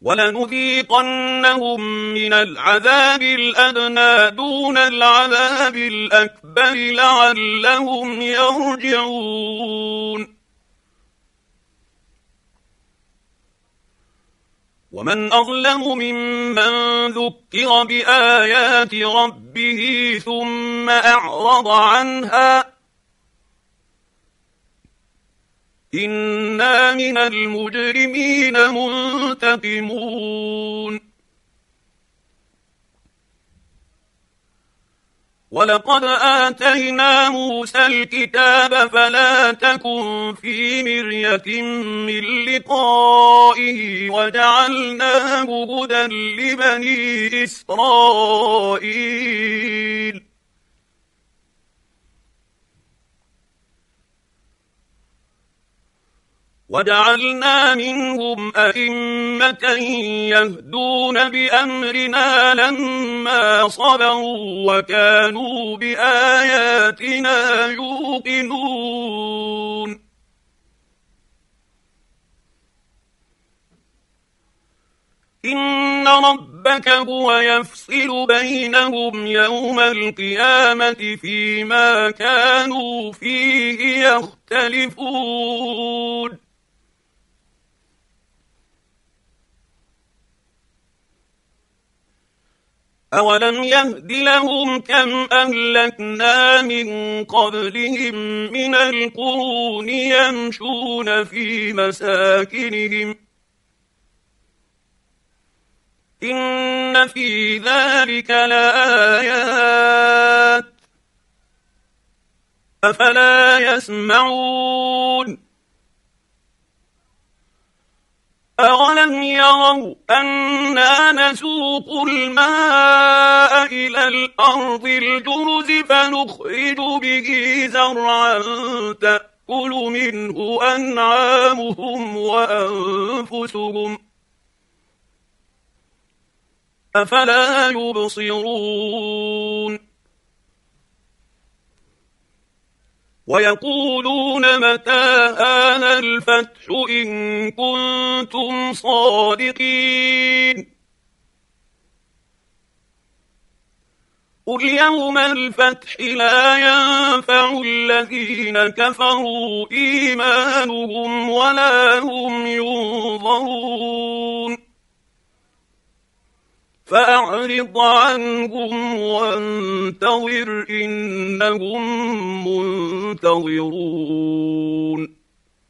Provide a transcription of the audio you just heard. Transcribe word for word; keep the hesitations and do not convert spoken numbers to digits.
ولنذيقنهم من العذاب الأدنى دون العذاب الأكبر لعلهم يرجعون. ومن أظلم ممن ذكر بآيات ربه ثم أعرض عنها إنا من المجرمين منتقمون. ولقد آتينا موسى الكتاب فلا تكن في مرية من لقائه وجعلناه هدى لبني إسرائيل. وجعلنا منهم أئمة يهدون بأمرنا لما صبروا وكانوا بآياتنا يوقنون. إن ربك هو يفصل بينهم يوم القيامة فيما كانوا فيه يختلفون. أولم يهد لهم كم أهلكنا من قبلهم من القرون يمشون في مساكنهم إن في ذلك لآيات أفلا يسمعون. أولم يروا أنا نسوق الماء إلى الأرض الجرز فنخرج به زرعا تأكل منه أنعامهم وأنفسهم أفلا يبصرون. ويقولون متى هذا الفتح إن كنتم صادقين قل يوم الفتح لا ينفع الذين كفروا إيمانهم ولا هم ينظرون فأعرض عنهم وانتظر إنهم منتظرون.